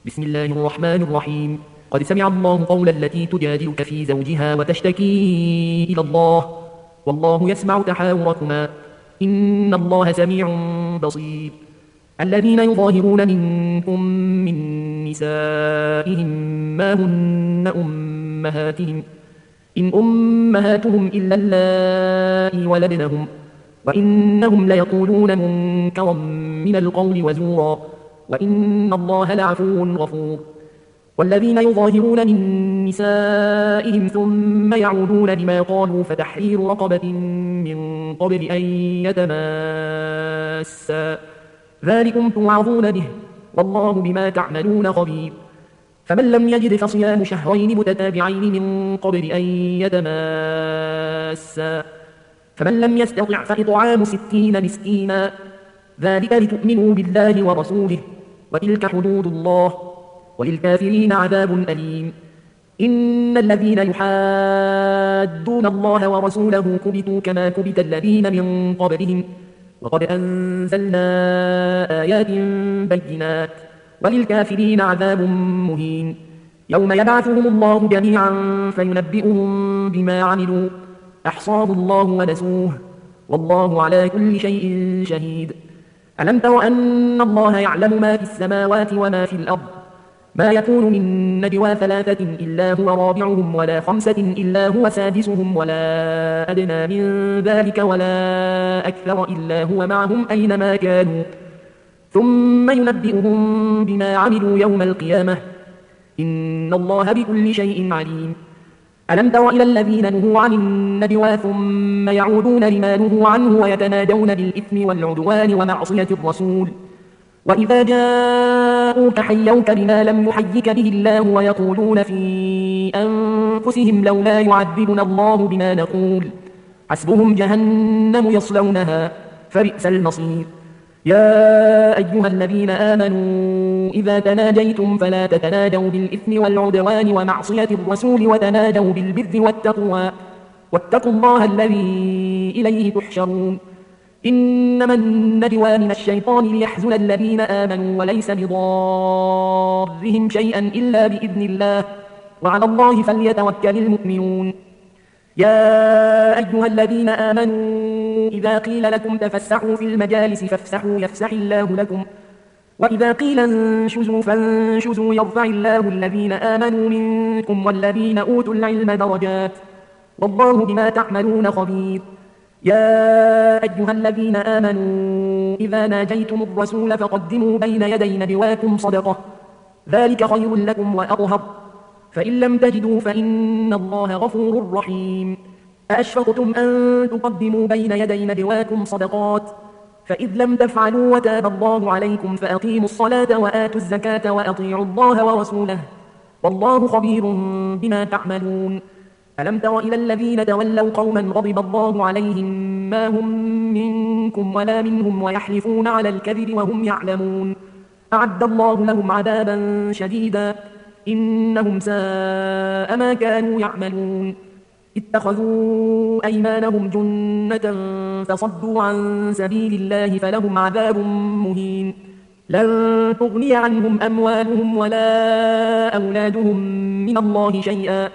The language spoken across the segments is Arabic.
بسم الله الرحمن الرحيم. قد سمع الله قول التي تجادلك في زوجها وتشتكي إلى الله والله يسمع تحاوركما إن الله سميع بصير. الذين يظاهرون منكم من نسائهم ما هن أمهاتهم إن أمهاتهم إلا اللائي ولدنهم وإنهم ليقولون منكرا من القول وزورا وإن الله لعفو غفور. والذين يظاهرون من نسائهم ثم يعودون لما قالوا فتحرير رقبة من قبل أن يتماسا ذلكم توعظون به والله بما تعملون خبير. فمن لم يجد فصيام شهرين متتابعين من قبل أن يتماسا فمن لم يستطع فإطعام 60 مسكينا ذلك لتؤمنوا بالله ورسوله وتلك حدود الله وللكافرين عذاب أليم. إن الذين يحادون الله ورسوله كبتوا كما كبت الذين من قبلهم وقد أنزلنا آيات بينات وللكافرين عذاب مهين. يوم يبعثهم الله جميعا فينبئهم بما عملوا أحصاه الله ونسوه والله على كل شيء شهيد. ألم تر أن الله يعلم ما في السماوات وما في الأرض ما يكون من نجوى 3 إلا هو رابعهم ولا 5 إلا هو سادسهم ولا أدنى من ذلك ولا أكثر إلا هو معهم أينما كانوا ثم ينبئهم بما عملوا يوم القيامة إن الله بكل شيء عليم. ألم تر إلى الذين نهوا عن النجوى ثم يعودون لما نهوا عنه ويتناجون بالإثم والعدوان ومعصية الرسول وإذا جاءوك حيوك بما لم يحيك به الله ويقولون في أنفسهم لولا يعذبنا الله بما نقول حسبهم جهنم يصلونها فبئس المصير. يا أيها الذين آمنوا إذا تناجيتم فلا تتناجوا بالإثم والعدوان ومعصية الرسول وتناجوا بالبر والتقوى واتقوا الله الذي إليه تحشرون. إنما النجوى من الشيطان ليحزن الذين آمنوا وليس بضارهم شيئا إلا بإذن الله وعلى الله فليتوكل المؤمنون. يا أيها الذين آمنوا إذا قيل لكم تفسحوا في المجالس فافسحوا يفسح الله لكم وإذا قيل انشزوا فانشزوا يرفع الله الذين آمنوا منكم والذين أوتوا العلم درجات والله بما تعملون خبير. يا أيها الذين آمنوا إذا ناجيتم الرسول فقدموا بين يدي نجواكم صدقة ذلك خير لكم وأطهر فإن لم تجدوا فإن الله غفور رحيم. أأشفقتم أن تقدموا بين يدي نجواكم صدقات فإذ لم تفعلوا وتاب الله عليكم فأقيموا الصلاة وآتوا الزكاة وأطيعوا الله ورسوله والله خبير بما تعملون. ألم تر إلى الذين تولوا قوما غضب الله عليهم ما هم منكم ولا منهم ويحلفون على الكذب وهم يعلمون أعد الله لهم عذابا شديدا إنهم ساء ما كانوا يعملون. اتخذوا أيمانهم جنة فصدوا عن سبيل الله فلهم عذاب مهين. لن تغني عنهم أموالهم ولا أولادهم من الله شيئا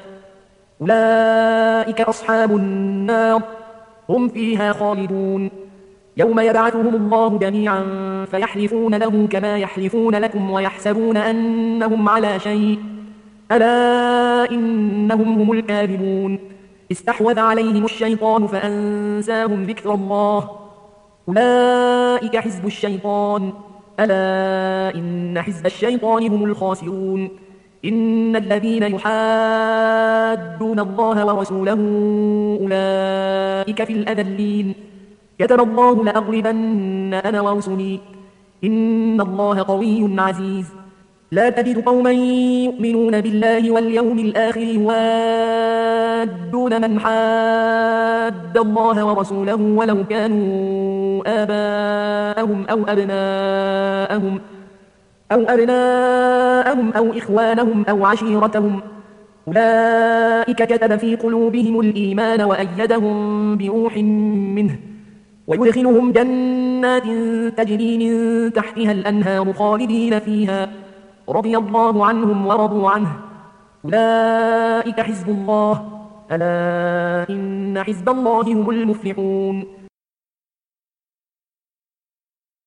أولئك أصحاب النار هم فيها خالدون. يوم يبعثهم الله جميعا فيحلفون له كما يحلفون لكم ويحسبون أنهم على شيء ألا إنهم هم الكاذبون. استحوذ عليهم الشيطان فأنساهم ذكر الله أولئك حزب الشيطان ألا إن حزب الشيطان هم الخاسرون. إن الذين يحادون الله ورسوله أولئك في الأذلين كتب الله لأغلبن أنا ورسلي إن الله قوي عزيز. لا تجد قوما يؤمنون بالله واليوم الآخر يوادون من حاد الله ورسوله ولو كانوا آباءهم أو أبناءهم أو إخوانهم أو عشيرتهم أولئك كتب في قلوبهم الإيمان وأيدهم بروح منه ويدخلهم جنات تجري من تحتها الأنهار خالدين فيها رضي الله عنهم ورضوا عنه أولئك حزب الله ألا إن حزب الله هم المفلحون